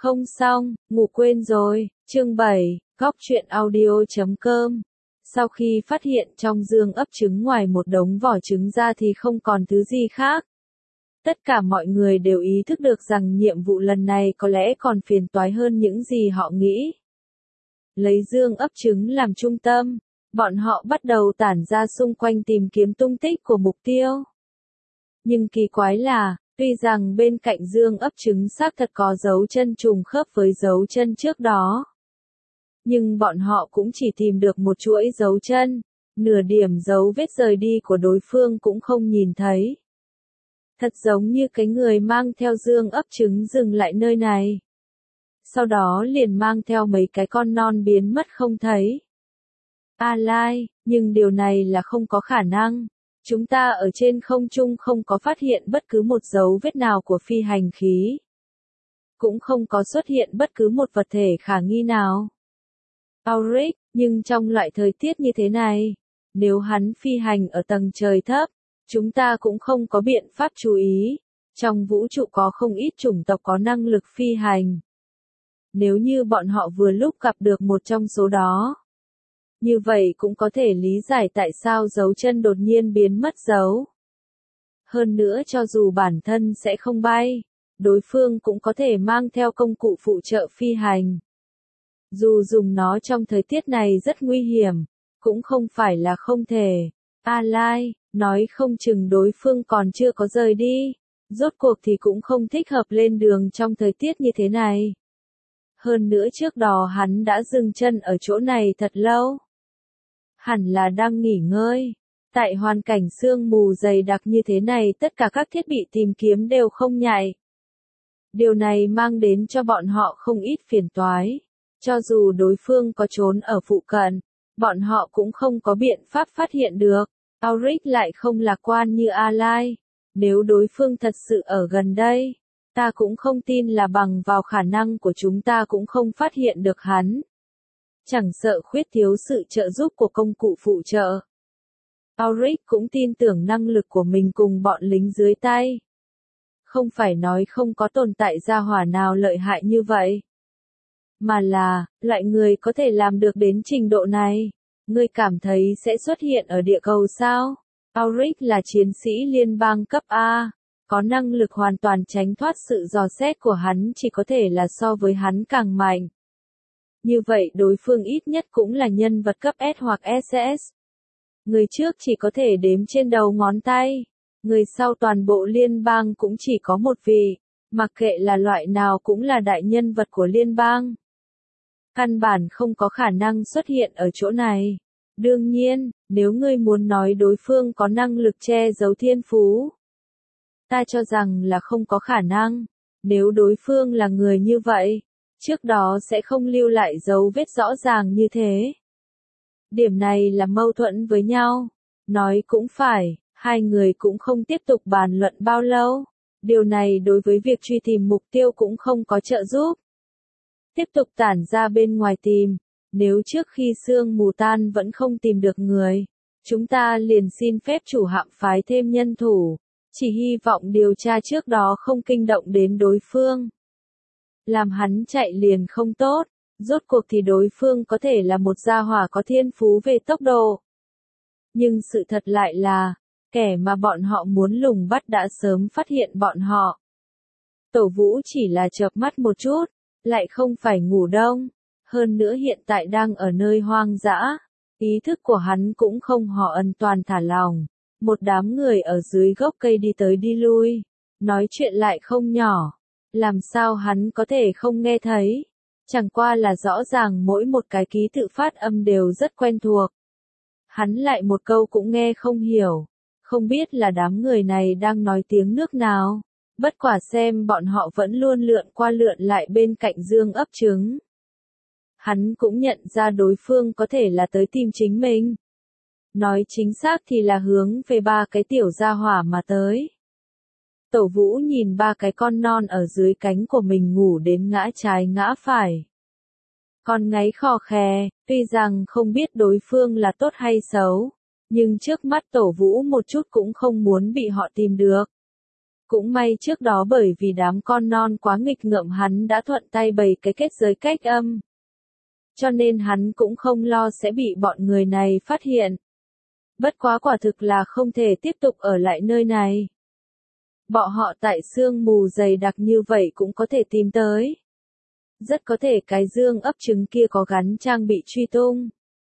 Không xong, ngủ quên rồi. Chương 7, Góc truyện audio.com. Sau khi phát hiện trong dương ấp trứng ngoài một đống vỏ trứng ra thì không còn thứ gì khác. Tất cả mọi người đều ý thức được rằng nhiệm vụ lần này có lẽ còn phiền toái hơn những gì họ nghĩ. Lấy dương ấp trứng làm trung tâm, bọn họ bắt đầu tản ra xung quanh tìm kiếm tung tích của mục tiêu. Nhưng kỳ quái là, tuy rằng bên cạnh dương ấp trứng xác thật có dấu chân trùng khớp với dấu chân trước đó, nhưng bọn họ cũng chỉ tìm được một chuỗi dấu chân, nửa điểm dấu vết rời đi của đối phương cũng không nhìn thấy. Thật giống như cái người mang theo dương ấp trứng dừng lại nơi này. Sau đó liền mang theo mấy cái con non biến mất không thấy. Lai, nhưng điều này là không có khả năng. Chúng ta ở trên không trung không có phát hiện bất cứ một dấu vết nào của phi hành khí. Cũng không có xuất hiện bất cứ một vật thể khả nghi nào. Auric, nhưng trong loại thời tiết như thế này, nếu hắn phi hành ở tầng trời thấp, chúng ta cũng không có biện pháp chú ý. Trong vũ trụ có không ít chủng tộc có năng lực phi hành. Nếu như bọn họ vừa lúc gặp được một trong số đó, như vậy cũng có thể lý giải tại sao dấu chân đột nhiên biến mất dấu. Hơn nữa cho dù bản thân sẽ không bay, đối phương cũng có thể mang theo công cụ phụ trợ phi hành. Dù dùng nó trong thời tiết này rất nguy hiểm, cũng không phải là không thể. Lai, nói không chừng đối phương còn chưa có rời đi, rốt cuộc thì cũng không thích hợp lên đường trong thời tiết như thế này. Hơn nữa trước đó hắn đã dừng chân ở chỗ này thật lâu. Hẳn là đang nghỉ ngơi. Tại hoàn cảnh sương mù dày đặc như thế này tất cả các thiết bị tìm kiếm đều không nhạy. Điều này mang đến cho bọn họ không ít phiền toái. Cho dù đối phương có trốn ở phụ cận, bọn họ cũng không có biện pháp phát hiện được. Auric lại không lạc quan như Lai. Nếu đối phương thật sự ở gần đây, ta cũng không tin là bằng vào khả năng của chúng ta cũng không phát hiện được hắn. Chẳng sợ khuyết thiếu sự trợ giúp của công cụ phụ trợ. Auric cũng tin tưởng năng lực của mình cùng bọn lính dưới tay. Không phải nói không có tồn tại gia hỏa nào lợi hại như vậy. Mà là, loại người có thể làm được đến trình độ này. Ngươi cảm thấy sẽ xuất hiện ở địa cầu sao? Auric là chiến sĩ liên bang cấp A. Có năng lực hoàn toàn tránh thoát sự dò xét của hắn chỉ có thể là so với hắn càng mạnh. Như vậy đối phương ít nhất cũng là nhân vật cấp S hoặc SS. Người trước chỉ có thể đếm trên đầu ngón tay. Người sau toàn bộ liên bang cũng chỉ có một vị. Mặc kệ là loại nào cũng là đại nhân vật của liên bang. Căn bản không có khả năng xuất hiện ở chỗ này. Đương nhiên, nếu ngươi muốn nói đối phương có năng lực che giấu thiên phú, ta cho rằng là không có khả năng. Nếu đối phương là người như vậy, trước đó sẽ không lưu lại dấu vết rõ ràng như thế. Điểm này là mâu thuẫn với nhau. Nói cũng phải, hai người cũng không tiếp tục bàn luận bao lâu. Điều này đối với việc truy tìm mục tiêu cũng không có trợ giúp. Tiếp tục tản ra bên ngoài tìm. Nếu trước khi sương mù tan vẫn không tìm được người, chúng ta liền xin phép chủ hạm phái thêm nhân thủ. Chỉ hy vọng điều tra trước đó không kinh động đến đối phương. Làm hắn chạy liền không tốt, rốt cuộc thì đối phương có thể là một gia hỏa có thiên phú về tốc độ. Nhưng sự thật lại là, kẻ mà bọn họ muốn lùng bắt đã sớm phát hiện bọn họ. Tổ Vũ chỉ là chợp mắt một chút, lại không phải ngủ đông. Hơn nữa hiện tại đang ở nơi hoang dã, ý thức của hắn cũng không hoàn toàn thả lỏng. Một đám người ở dưới gốc cây đi tới đi lui, nói chuyện lại không nhỏ. Làm sao hắn có thể không nghe thấy? Chẳng qua là rõ ràng mỗi một cái ký tự phát âm đều rất quen thuộc. Hắn lại một câu cũng nghe không hiểu. Không biết là đám người này đang nói tiếng nước nào. Bất quả xem bọn họ vẫn luôn lượn qua lượn lại bên cạnh dương ấp trứng. Hắn cũng nhận ra đối phương có thể là tới tìm chính mình. Nói chính xác thì là hướng về ba cái tiểu gia hỏa mà tới. Tổ Vũ nhìn ba cái con non ở dưới cánh của mình ngủ đến ngã trái ngã phải. Con ngáy khò khè, tuy rằng không biết đối phương là tốt hay xấu, nhưng trước mắt Tổ Vũ một chút cũng không muốn bị họ tìm được. Cũng may trước đó bởi vì đám con non quá nghịch ngợm hắn đã thuận tay bày cái kết giới cách âm. Cho nên hắn cũng không lo sẽ bị bọn người này phát hiện. Bất quá quả thực là không thể tiếp tục ở lại nơi này. Bọn họ tại sương mù dày đặc như vậy cũng có thể tìm tới. Rất có thể cái dương ấp trứng kia có gắn trang bị truy tung.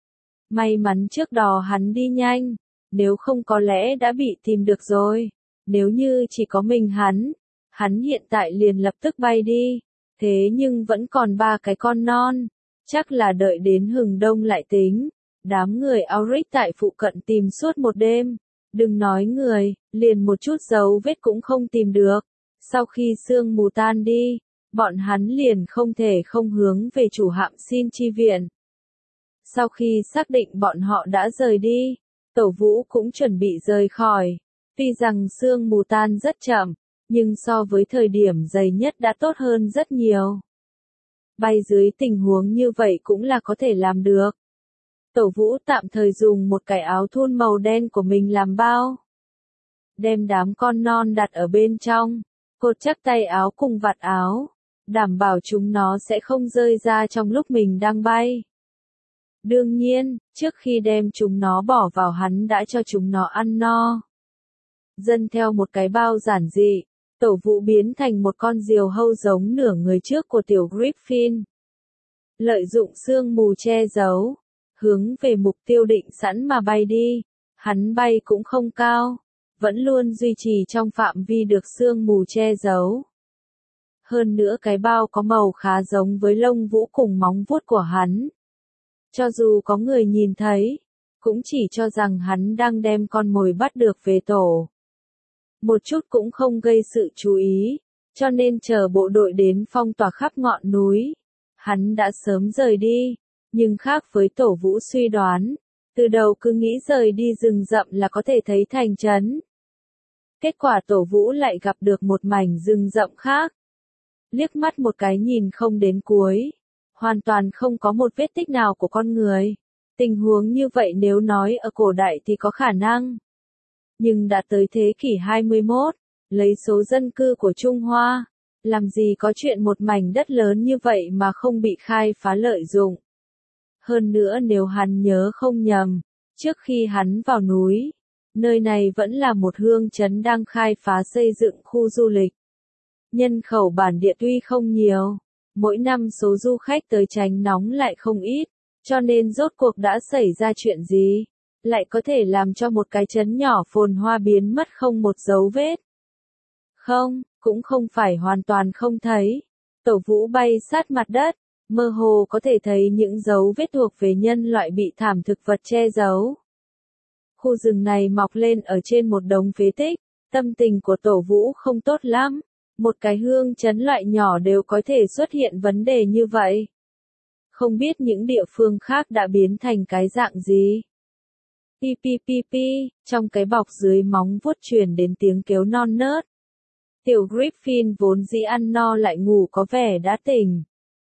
May mắn trước đó hắn đi nhanh, nếu không có lẽ đã bị tìm được rồi. Nếu như chỉ có mình hắn hiện tại liền lập tức bay đi. Thế nhưng vẫn còn 3 cái con non, chắc là đợi đến hừng đông lại tính. Đám người Auric tại phụ cận tìm suốt một đêm. Đừng nói người, liền một chút dấu vết cũng không tìm được. Sau khi sương mù tan đi, bọn hắn liền không thể không hướng về chủ hạm xin chi viện. Sau khi xác định bọn họ đã rời đi, Tổ Vũ cũng chuẩn bị rời khỏi. Tuy rằng sương mù tan rất chậm, nhưng so với thời điểm dày nhất đã tốt hơn rất nhiều. Bay dưới tình huống như vậy cũng là có thể làm được. Tổ Vũ tạm thời dùng một cái áo thun màu đen của mình làm bao. Đem đám con non đặt ở bên trong, cột chắc tay áo cùng vạt áo, đảm bảo chúng nó sẽ không rơi ra trong lúc mình đang bay. Đương nhiên, trước khi đem chúng nó bỏ vào hắn đã cho chúng nó ăn no. Dân theo một cái bao giản dị, Tổ Vũ biến thành một con diều hâu giống nửa người trước của tiểu Griffin. Lợi dụng sương mù che giấu, hướng về mục tiêu định sẵn mà bay đi. Hắn bay cũng không cao, vẫn luôn duy trì trong phạm vi được sương mù che giấu. Hơn nữa cái bao có màu khá giống với lông vũ cùng móng vuốt của hắn. Cho dù có người nhìn thấy, cũng chỉ cho rằng hắn đang đem con mồi bắt được về tổ. Một chút cũng không gây sự chú ý, cho nên chờ bộ đội đến phong tỏa khắp ngọn núi. Hắn đã sớm rời đi, nhưng khác với Tổ Vũ suy đoán, từ đầu cứ nghĩ rời đi rừng rậm là có thể thấy thành trấn. Kết quả Tổ Vũ lại gặp được một mảnh rừng rậm khác. Liếc mắt một cái nhìn không đến cuối, hoàn toàn không có một vết tích nào của con người. Tình huống như vậy nếu nói ở cổ đại thì có khả năng. Nhưng đã tới thế kỷ 21, lấy số dân cư của Trung Hoa, làm gì có chuyện một mảnh đất lớn như vậy mà không bị khai phá lợi dụng. Hơn nữa nếu hắn nhớ không nhầm, trước khi hắn vào núi, nơi này vẫn là một hương trấn đang khai phá xây dựng khu du lịch. Nhân khẩu bản địa tuy không nhiều, mỗi năm số du khách tới tránh nóng lại không ít, cho nên rốt cuộc đã xảy ra chuyện gì, lại có thể làm cho một cái trấn nhỏ phồn hoa biến mất không một dấu vết. Không, cũng không phải hoàn toàn không thấy. Tổ Vũ bay sát mặt đất, mơ hồ có thể thấy những dấu vết thuộc về nhân loại bị thảm thực vật che giấu. Khu rừng này mọc lên ở trên một đống phế tích, tâm tình của Tổ Vũ không tốt lắm. Một cái hương trấn loại nhỏ đều có thể xuất hiện vấn đề như vậy. Không biết những địa phương khác đã biến thành cái dạng gì. Pi pi pi pi, trong cái bọc dưới móng vuốt truyền đến tiếng kêu non nớt. Tiểu Griffin vốn dĩ ăn no lại ngủ có vẻ đã tỉnh.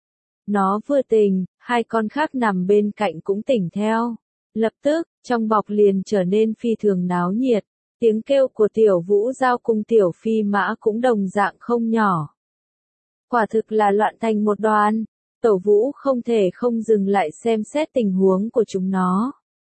Nó vừa tỉnh, 2 con khác nằm bên cạnh cũng tỉnh theo. Lập tức, trong bọc liền trở nên phi thường náo nhiệt. Tiếng kêu của tiểu Vũ Giao cùng tiểu Phi Mã cũng đồng dạng không nhỏ. Quả thực là loạn thành một đoàn. Tổ Vũ không thể không dừng lại xem xét tình huống của chúng nó.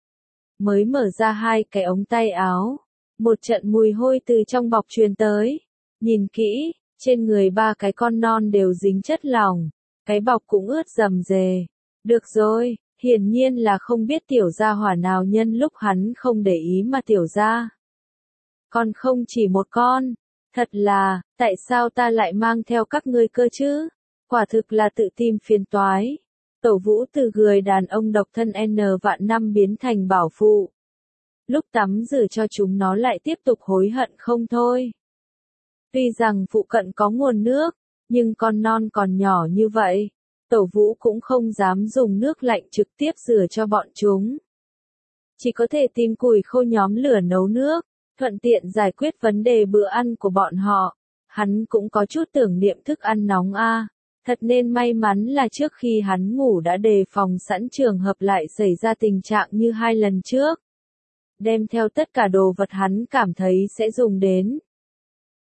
Mới mở ra 2 cái ống tay áo, một trận mùi hôi từ trong bọc truyền tới. Nhìn kỹ, trên người 3 cái con non đều dính chất lỏng, cái bọc cũng ướt rầm rề. Được rồi, hiển nhiên là không biết tiểu gia hỏa nào nhân lúc hắn không để ý mà tiểu gia. Còn không chỉ một con, thật là, tại sao ta lại mang theo các ngươi cơ chứ? Quả thực là tự tìm phiền toái. Tổ Vũ từ người đàn ông độc thân N vạn năm biến thành bảo phụ. Lúc tắm rửa cho chúng nó lại tiếp tục hối hận không thôi. Tuy rằng phụ cận có nguồn nước, nhưng con non còn nhỏ như vậy, Tổ Vũ cũng không dám dùng nước lạnh trực tiếp rửa cho bọn chúng. Chỉ có thể tìm củi khô nhóm lửa nấu nước, thuận tiện giải quyết vấn đề bữa ăn của bọn họ. Hắn cũng có chút tưởng niệm thức ăn nóng a. Thật nên may mắn là trước khi hắn ngủ đã đề phòng sẵn trường hợp lại xảy ra tình trạng như 2 lần trước. Đem theo tất cả đồ vật hắn cảm thấy sẽ dùng đến.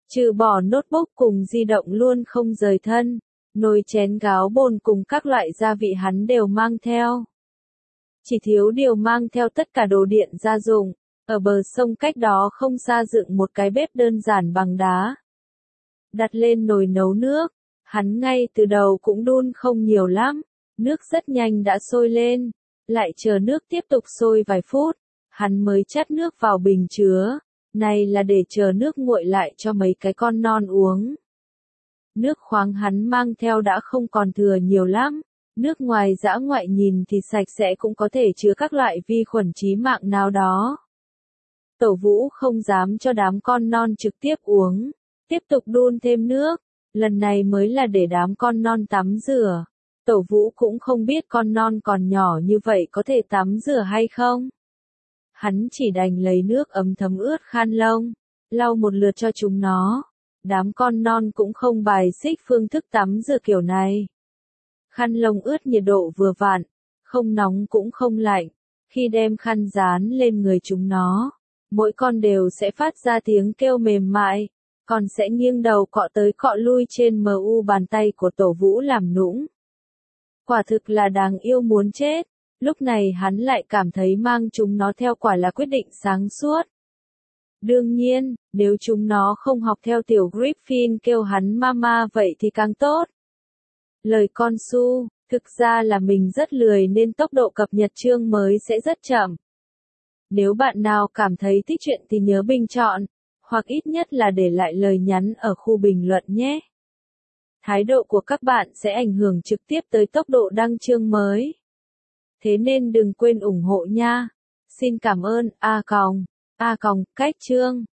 Trừ bỏ notebook cùng di động luôn không rời thân, nồi chén gáo bồn cùng các loại gia vị hắn đều mang theo. Chỉ thiếu điều mang theo tất cả đồ điện gia dụng, ở bờ sông cách đó không xa dựng một cái bếp đơn giản bằng đá. Đặt lên nồi nấu nước, hắn ngay từ đầu cũng đun không nhiều lắm, nước rất nhanh đã sôi lên, lại chờ nước tiếp tục sôi vài phút, hắn mới chắt nước vào bình chứa, này là để chờ nước nguội lại cho mấy cái con non uống. Nước khoáng hắn mang theo đã không còn thừa nhiều lắm, nước ngoài dã ngoại nhìn thì sạch sẽ cũng có thể chứa các loại vi khuẩn chí mạng nào đó. Tổ Vũ không dám cho đám con non trực tiếp uống, tiếp tục đun thêm nước, lần này mới là để đám con non tắm rửa. Tổ Vũ cũng không biết con non còn nhỏ như vậy có thể tắm rửa hay không. Hắn chỉ đành lấy nước ấm thấm ướt khăn lông, lau một lượt cho chúng nó. Đám con non cũng không bài xích phương thức tắm rửa kiểu này. Khăn lông ướt nhiệt độ vừa vặn, không nóng cũng không lạnh. Khi đem khăn dán lên người chúng nó, mỗi con đều sẽ phát ra tiếng kêu mềm mại, còn sẽ nghiêng đầu cọ tới cọ lui trên bàn tay của Tổ Vũ làm nũng. Quả thực là đáng yêu muốn chết, lúc này hắn lại cảm thấy mang chúng nó theo quả là quyết định sáng suốt. Đương nhiên, nếu chúng nó không học theo tiểu Griffin kêu hắn mama vậy thì càng tốt. Lời con su, thực ra là mình rất lười nên tốc độ cập nhật chương mới sẽ rất chậm. Nếu bạn nào cảm thấy thích chuyện thì nhớ bình chọn, hoặc ít nhất là để lại lời nhắn ở khu bình luận nhé. Thái độ của các bạn sẽ ảnh hưởng trực tiếp tới tốc độ đăng chương mới. Thế nên đừng quên ủng hộ nha. Xin cảm ơn, cách chương.